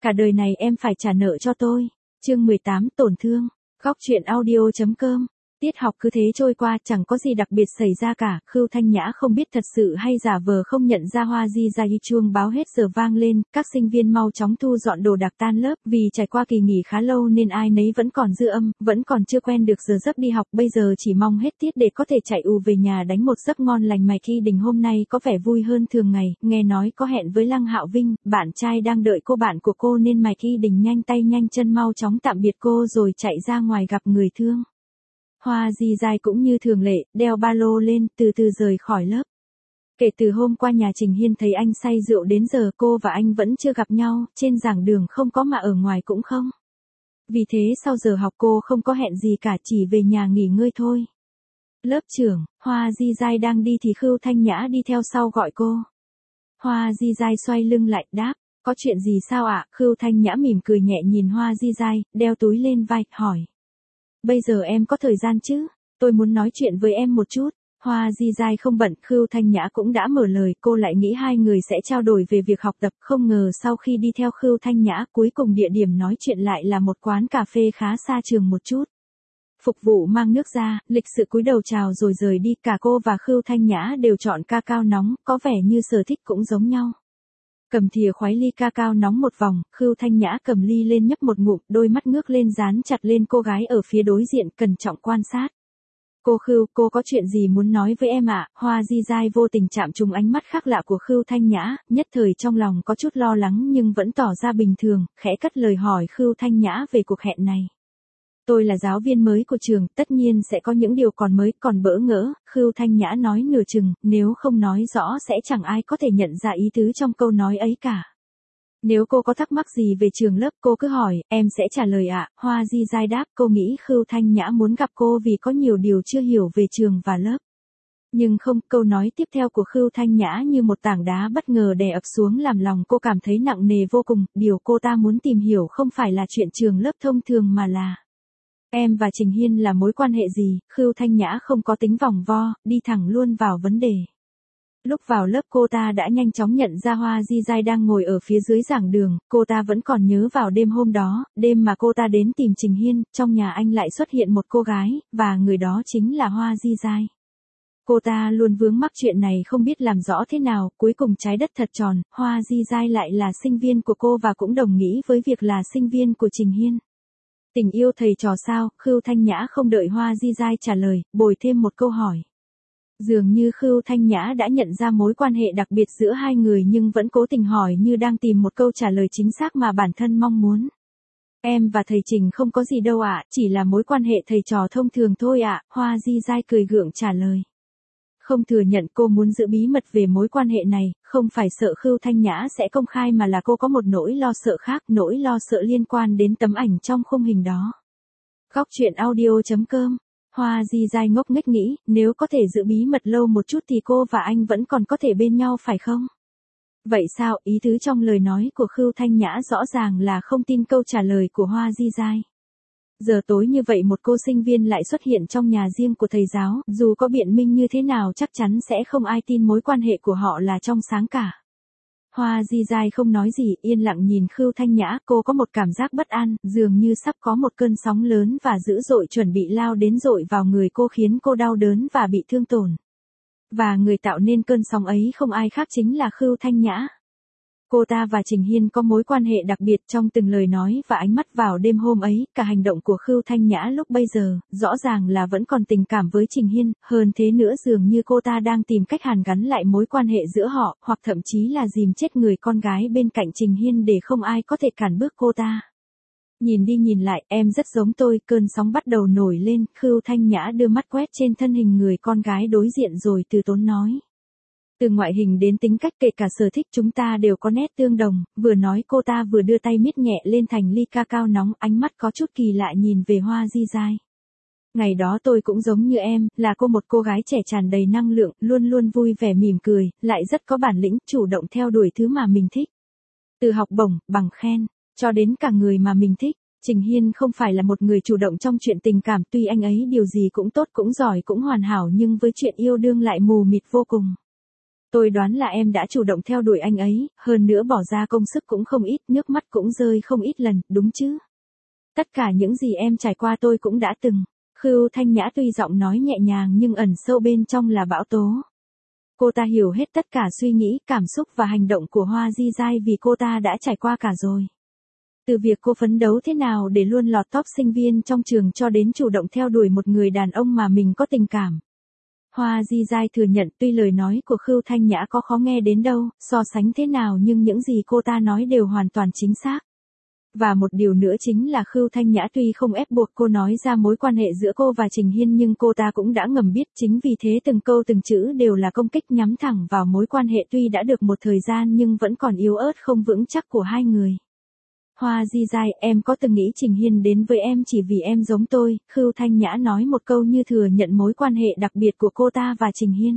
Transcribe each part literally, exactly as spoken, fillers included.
Cả đời này em phải trả nợ cho tôi. Chương mười tám tổn thương. Góc truyện audio chấm com. Tiết học cứ thế trôi qua, chẳng có gì đặc biệt xảy ra cả. Khưu Thanh Nhã không biết thật sự hay giả vờ không nhận ra Hoa Di Gia. Chuông báo hết giờ vang lên, các sinh viên mau chóng thu dọn đồ đạc tan lớp. Vì trải qua kỳ nghỉ khá lâu nên ai nấy vẫn còn dư âm, vẫn còn chưa quen được giờ giấc đi học. Bây giờ chỉ mong hết tiết để có thể chạy ù về nhà đánh một giấc ngon lành. Mạch Hy Đình hôm nay có vẻ vui hơn thường ngày, nghe nói có hẹn với Lăng Hạo Vinh, bạn trai đang đợi cô bạn của cô, nên Mạch Hy Đình nhanh tay nhanh chân mau chóng tạm biệt cô rồi chạy ra ngoài gặp người thương. Hoa Di Giai cũng như thường lệ, đeo ba lô lên, từ từ rời khỏi lớp. Kể từ hôm qua nhà Trình Hiên thấy anh say rượu đến giờ cô và anh vẫn chưa gặp nhau, trên giảng đường không có mà ở ngoài cũng không. Vì thế sau giờ học cô không có hẹn gì cả, chỉ về nhà nghỉ ngơi thôi. Lớp trưởng, Hoa Di Giai đang đi thì Khưu Thanh Nhã đi theo sau gọi cô. Hoa Di Giai xoay lưng lại, đáp, có chuyện gì sao ạ? Khưu Thanh Nhã mỉm cười nhẹ nhìn Hoa Di Giai, đeo túi lên vai, hỏi. Bây giờ em có thời gian chứ? Tôi muốn nói chuyện với em một chút. Hoa Di Giai không bận, Khưu Thanh Nhã cũng đã mở lời, cô lại nghĩ hai người sẽ trao đổi về việc học tập, không ngờ sau khi đi theo Khưu Thanh Nhã, cuối cùng địa điểm nói chuyện lại là một quán cà phê khá xa trường một chút. Phục vụ mang nước ra, lịch sự cúi đầu chào rồi rời đi, cả cô và Khưu Thanh Nhã đều chọn ca cao nóng, có vẻ như sở thích cũng giống nhau. Cầm thìa khoái ly ca cao nóng một vòng, Khưu Thanh Nhã cầm ly lên nhấp một ngụm, đôi mắt ngước lên dán chặt lên cô gái ở phía đối diện, cẩn trọng quan sát. Cô Khưu, cô có chuyện gì muốn nói với em ạ? À? Hoa Di Giai vô tình chạm trúng ánh mắt khác lạ của Khưu Thanh Nhã, nhất thời trong lòng có chút lo lắng nhưng vẫn tỏ ra bình thường, khẽ cất lời hỏi Khưu Thanh Nhã về cuộc hẹn này. Tôi là giáo viên mới của trường, tất nhiên sẽ có những điều còn mới, còn bỡ ngỡ, Khưu Thanh Nhã nói nửa chừng, nếu không nói rõ sẽ chẳng ai có thể nhận ra ý tứ trong câu nói ấy cả. Nếu cô có thắc mắc gì về trường lớp cô cứ hỏi, em sẽ trả lời ạ. Hoa Di Giai đáp, cô nghĩ Khưu Thanh Nhã muốn gặp cô vì có nhiều điều chưa hiểu về trường và lớp. Nhưng không, câu nói tiếp theo của Khưu Thanh Nhã như một tảng đá bất ngờ đè ập xuống làm lòng cô cảm thấy nặng nề vô cùng, điều cô ta muốn tìm hiểu không phải là chuyện trường lớp thông thường mà là... Em và Trình Hiên là mối quan hệ gì? Khưu Thanh Nhã không có tính vòng vo, đi thẳng luôn vào vấn đề. Lúc vào lớp cô ta đã nhanh chóng nhận ra Hoa Di Giai đang ngồi ở phía dưới giảng đường, cô ta vẫn còn nhớ vào đêm hôm đó, đêm mà cô ta đến tìm Trình Hiên, trong nhà anh lại xuất hiện một cô gái, và người đó chính là Hoa Di Giai. Cô ta luôn vướng mắc chuyện này không biết làm rõ thế nào, cuối cùng trái đất thật tròn, Hoa Di Giai lại là sinh viên của cô và cũng đồng nghĩ với việc là sinh viên của Trình Hiên. Tình yêu thầy trò sao? Khưu Thanh Nhã không đợi Hoa Di Giai trả lời, bồi thêm một câu hỏi. Dường như Khưu Thanh Nhã đã nhận ra mối quan hệ đặc biệt giữa hai người nhưng vẫn cố tình hỏi như đang tìm một câu trả lời chính xác mà bản thân mong muốn. Em và thầy Trình không có gì đâu ạ, chỉ là mối quan hệ thầy trò thông thường thôi ạ, Hoa Di Giai cười gượng trả lời. Không thừa nhận cô muốn giữ bí mật về mối quan hệ này, không phải sợ Khưu Thanh Nhã sẽ công khai mà là cô có một nỗi lo sợ khác, nỗi lo sợ liên quan đến tấm ảnh trong khung hình đó. Góc truyện audio chấm com. Hoa Di Giai ngốc nghếch nghĩ, nếu có thể giữ bí mật lâu một chút thì cô và anh vẫn còn có thể bên nhau phải không? Vậy sao? Ý tứ trong lời nói của Khưu Thanh Nhã rõ ràng là không tin câu trả lời của Hoa Di Giai. Giờ tối như vậy một cô sinh viên lại xuất hiện trong nhà riêng của thầy giáo, dù có biện minh như thế nào chắc chắn sẽ không ai tin mối quan hệ của họ là trong sáng cả. Hoa Di Giai không nói gì, yên lặng nhìn Khưu Thanh Nhã, cô có một cảm giác bất an, dường như sắp có một cơn sóng lớn và dữ dội chuẩn bị lao đến dội vào người cô khiến cô đau đớn và bị thương tổn. Và người tạo nên cơn sóng ấy không ai khác chính là Khưu Thanh Nhã. Cô ta và Trình Hiên có mối quan hệ đặc biệt trong từng lời nói và ánh mắt vào đêm hôm ấy, cả hành động của Khưu Thanh Nhã lúc bây giờ, rõ ràng là vẫn còn tình cảm với Trình Hiên, hơn thế nữa dường như cô ta đang tìm cách hàn gắn lại mối quan hệ giữa họ, hoặc thậm chí là dìm chết người con gái bên cạnh Trình Hiên để không ai có thể cản bước cô ta. Nhìn đi nhìn lại, em rất giống tôi, cơn sóng bắt đầu nổi lên, Khưu Thanh Nhã đưa mắt quét trên thân hình người con gái đối diện rồi từ tốn nói. Từ ngoại hình đến tính cách kể cả sở thích chúng ta đều có nét tương đồng, vừa nói cô ta vừa đưa tay miết nhẹ lên thành ly ca cao nóng, ánh mắt có chút kỳ lạ nhìn về Hoa Di Giai. Ngày đó tôi cũng giống như em, là cô một cô gái trẻ tràn đầy năng lượng, luôn luôn vui vẻ mỉm cười, lại rất có bản lĩnh, chủ động theo đuổi thứ mà mình thích. Từ học bổng, bằng khen, cho đến cả người mà mình thích. Trình Hiên không phải là một người chủ động trong chuyện tình cảm, tuy anh ấy điều gì cũng tốt cũng giỏi cũng hoàn hảo nhưng với chuyện yêu đương lại mù mịt vô cùng. Tôi đoán là em đã chủ động theo đuổi anh ấy, hơn nữa bỏ ra công sức cũng không ít, nước mắt cũng rơi không ít lần, đúng chứ? Tất cả những gì em trải qua tôi cũng đã từng. Khưu Thanh Nhã tuy giọng nói nhẹ nhàng nhưng ẩn sâu bên trong là bão tố. Cô ta hiểu hết tất cả suy nghĩ, cảm xúc và hành động của Hoa Di Giai vì cô ta đã trải qua cả rồi. Từ việc cô phấn đấu thế nào để luôn lọt top sinh viên trong trường cho đến chủ động theo đuổi một người đàn ông mà mình có tình cảm. Hoa Di Giai thừa nhận tuy lời nói của Khưu Thanh Nhã có khó nghe đến đâu, so sánh thế nào nhưng những gì cô ta nói đều hoàn toàn chính xác. Và một điều nữa chính là Khưu Thanh Nhã tuy không ép buộc cô nói ra mối quan hệ giữa cô và Trình Hiên nhưng cô ta cũng đã ngầm biết, chính vì thế từng câu từng chữ đều là công kích nhắm thẳng vào mối quan hệ tuy đã được một thời gian nhưng vẫn còn yếu ớt không vững chắc của hai người. Hoa Di Giai, em có từng nghĩ Trình Hiên đến với em chỉ vì em giống tôi? Khưu Thanh Nhã nói một câu như thừa nhận mối quan hệ đặc biệt của cô ta và Trình Hiên.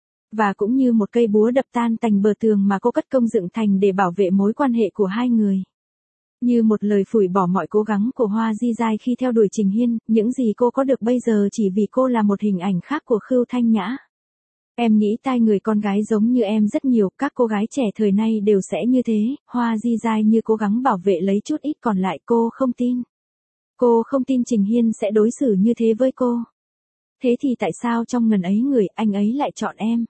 Và cũng như một cây búa đập tan tành bờ tường mà cô cất công dựng thành để bảo vệ mối quan hệ của hai người. Như một lời phủi bỏ mọi cố gắng của Hoa Di Giai khi theo đuổi Trình Hiên, những gì cô có được bây giờ chỉ vì cô là một hình ảnh khác của Khưu Thanh Nhã. Em nghĩ tai người con gái giống như em rất nhiều, các cô gái trẻ thời nay đều sẽ như thế, Hoa Di Giai như cố gắng bảo vệ lấy chút ít còn lại, cô không tin. Cô không tin Trình Hiên sẽ đối xử như thế với cô. Thế thì tại sao trong ngần ấy người, anh ấy lại chọn em?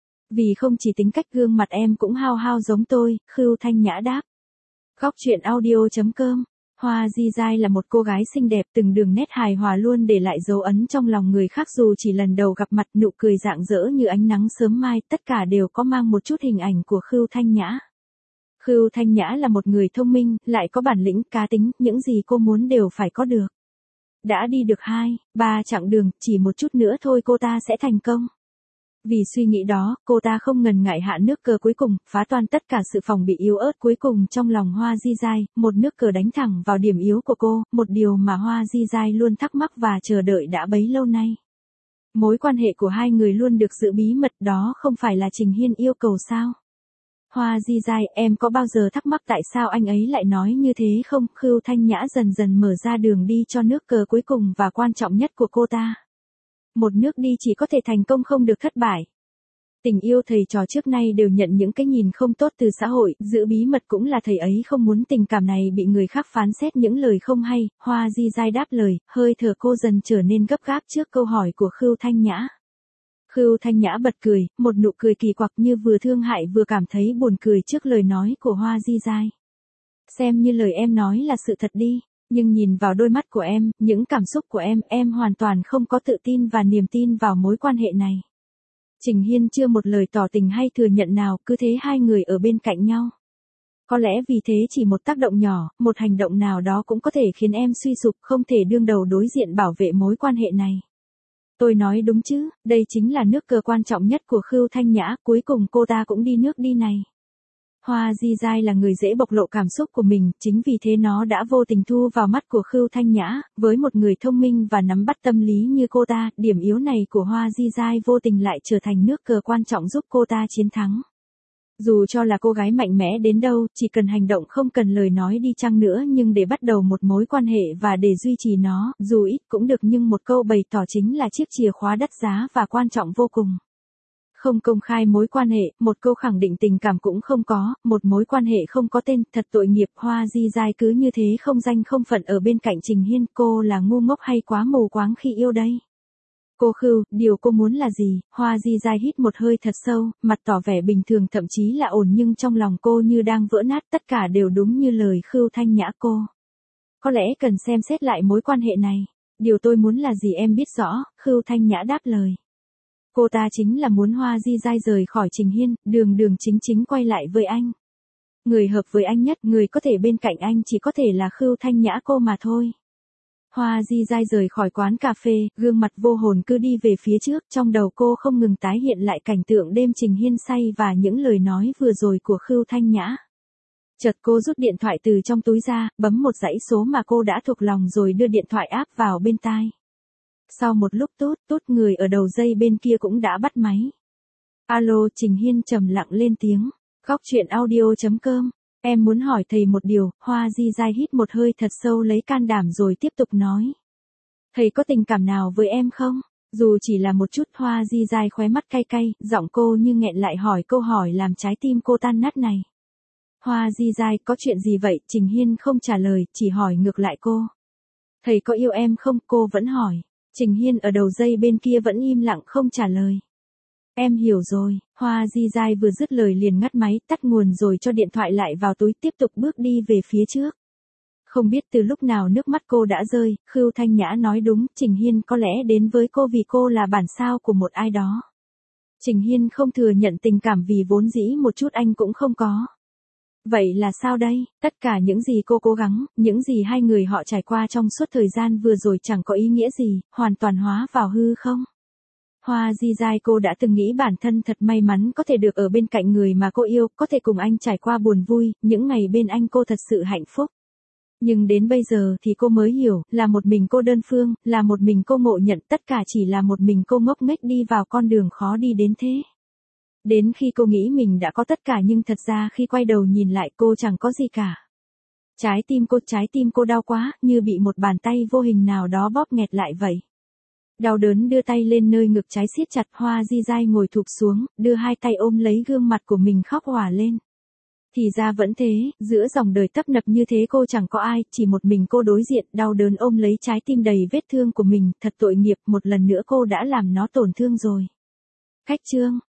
Vì không chỉ tính cách gương mặt em cũng hao hao giống tôi, Khưu Thanh Nhã đáp. Góc truyện audio chấm com. Hoa Di Giai là một cô gái xinh đẹp, từng đường nét hài hòa luôn để lại dấu ấn trong lòng người khác dù chỉ lần đầu gặp mặt, nụ cười rạng rỡ như ánh nắng sớm mai, tất cả đều có mang một chút hình ảnh của Khưu Thanh Nhã. Khưu Thanh Nhã là một người thông minh, lại có bản lĩnh, cá tính, những gì cô muốn đều phải có được. Đã đi được hai, ba chặng đường, chỉ một chút nữa thôi cô ta sẽ thành công. Vì suy nghĩ đó, cô ta không ngần ngại hạ nước cờ cuối cùng, phá toan tất cả sự phòng bị yếu ớt cuối cùng trong lòng Hoa Di Giai, một nước cờ đánh thẳng vào điểm yếu của cô, một điều mà Hoa Di Giai luôn thắc mắc và chờ đợi đã bấy lâu nay. Mối quan hệ của hai người luôn được giữ bí mật, đó không phải là Trình Hiên yêu cầu sao? Hoa Di Giai, em có bao giờ thắc mắc tại sao anh ấy lại nói như thế không? Khưu Thanh Nhã dần dần mở ra đường đi cho nước cờ cuối cùng và quan trọng nhất của cô ta. Một nước đi chỉ có thể thành công không được thất bại. Tình yêu thầy trò trước nay đều nhận những cái nhìn không tốt từ xã hội, giữ bí mật cũng là thầy ấy không muốn tình cảm này bị người khác phán xét những lời không hay. Hoa Di Giai đáp lời, hơi thở cô dần trở nên gấp gáp trước câu hỏi của Khưu Thanh Nhã. Khưu Thanh Nhã bật cười, một nụ cười kỳ quặc như vừa thương hại vừa cảm thấy buồn cười trước lời nói của Hoa Di Giai. Xem như lời em nói là sự thật đi. Nhưng nhìn vào đôi mắt của em, những cảm xúc của em, em hoàn toàn không có tự tin và niềm tin vào mối quan hệ này. Trình Hiên chưa một lời tỏ tình hay thừa nhận nào, cứ thế hai người ở bên cạnh nhau. Có lẽ vì thế chỉ một tác động nhỏ, một hành động nào đó cũng có thể khiến em suy sụp, không thể đương đầu đối diện bảo vệ mối quan hệ này. Tôi nói đúng chứ, đây chính là nước cờ quan trọng nhất của Khưu Thanh Nhã, cuối cùng cô ta cũng đi nước đi này. Hoa Di Giai là người dễ bộc lộ cảm xúc của mình, chính vì thế nó đã vô tình thu vào mắt của Khưu Thanh Nhã, với một người thông minh và nắm bắt tâm lý như cô ta, điểm yếu này của Hoa Di Giai vô tình lại trở thành nước cờ quan trọng giúp cô ta chiến thắng. Dù cho là cô gái mạnh mẽ đến đâu, chỉ cần hành động không cần lời nói đi chăng nữa nhưng để bắt đầu một mối quan hệ và để duy trì nó, dù ít cũng được nhưng một câu bày tỏ chính là chiếc chìa khóa đắt giá và quan trọng vô cùng. Không công khai mối quan hệ, một câu khẳng định tình cảm cũng không có, một mối quan hệ không có tên, thật tội nghiệp. Hoa Di Giai cứ như thế không danh không phận ở bên cạnh Trình Hiên, cô là ngu ngốc hay quá mù quáng khi yêu đây? Cô Khưu, điều cô muốn là gì? Hoa Di Giai hít một hơi thật sâu, mặt tỏ vẻ bình thường thậm chí là ổn nhưng trong lòng cô như đang vỡ nát, tất cả đều đúng như lời Khưu Thanh Nhã cô. Có lẽ cần xem xét lại mối quan hệ này. Điều tôi muốn là gì em biết rõ, Khưu Thanh Nhã đáp lời. Cô ta chính là muốn Hoa Di Giai rời khỏi Trình Hiên, đường đường chính chính quay lại với anh. Người hợp với anh nhất, người có thể bên cạnh anh chỉ có thể là Khưu Thanh Nhã cô mà thôi. Hoa Di Giai rời khỏi quán cà phê, gương mặt vô hồn cứ đi về phía trước, trong đầu cô không ngừng tái hiện lại cảnh tượng đêm Trình Hiên say và những lời nói vừa rồi của Khưu Thanh Nhã. Chợt cô rút điện thoại từ trong túi ra, bấm một dãy số mà cô đã thuộc lòng rồi đưa điện thoại áp vào bên tai. Sau một lúc tốt, tốt người ở đầu dây bên kia cũng đã bắt máy. Alo, Trình Hiên trầm lặng lên tiếng. Góc truyện audio chấm com. Em muốn hỏi thầy một điều. Hoa Di Giai hít một hơi thật sâu lấy can đảm rồi tiếp tục nói. Thầy có tình cảm nào với em không? Dù chỉ là một chút, Hoa Di dai khóe mắt cay cay, giọng cô như nghẹn lại hỏi câu hỏi làm trái tim cô tan nát này. Hoa Di dai, có chuyện gì vậy? Trình Hiên không trả lời, chỉ hỏi ngược lại cô. Thầy có yêu em không? Cô vẫn hỏi. Trình Hiên ở đầu dây bên kia vẫn im lặng không trả lời. Em hiểu rồi, Hoa Di dai vừa dứt lời liền ngắt máy, tắt nguồn rồi cho điện thoại lại vào túi, tiếp tục bước đi về phía trước. Không biết từ lúc nào nước mắt cô đã rơi, Khưu Thanh Nhã nói đúng, Trình Hiên có lẽ đến với cô vì cô là bản sao của một ai đó. Trình Hiên không thừa nhận tình cảm vì vốn dĩ một chút anh cũng không có. Vậy là sao đây? Tất cả những gì cô cố gắng, những gì hai người họ trải qua trong suốt thời gian vừa rồi chẳng có ý nghĩa gì, hoàn toàn hóa vào hư không? Hoa Di dai, cô đã từng nghĩ bản thân thật may mắn có thể được ở bên cạnh người mà cô yêu, có thể cùng anh trải qua buồn vui, những ngày bên anh cô thật sự hạnh phúc. Nhưng đến bây giờ thì cô mới hiểu, là một mình cô đơn phương, là một mình cô ngộ nhận, tất cả chỉ là một mình cô ngốc nghếch đi vào con đường khó đi đến thế. Đến khi cô nghĩ mình đã có tất cả nhưng thật ra khi quay đầu nhìn lại cô chẳng có gì cả. Trái tim cô, trái tim cô đau quá, như bị một bàn tay vô hình nào đó bóp nghẹt lại vậy. Đau đớn đưa tay lên nơi ngực trái siết chặt, Hoa Di dai ngồi thụp xuống, đưa hai tay ôm lấy gương mặt của mình khóc òa lên. Thì ra vẫn thế, giữa dòng đời tấp nập như thế cô chẳng có ai, chỉ một mình cô đối diện, đau đớn ôm lấy trái tim đầy vết thương của mình, thật tội nghiệp, một lần nữa cô đã làm nó tổn thương rồi. Khách chương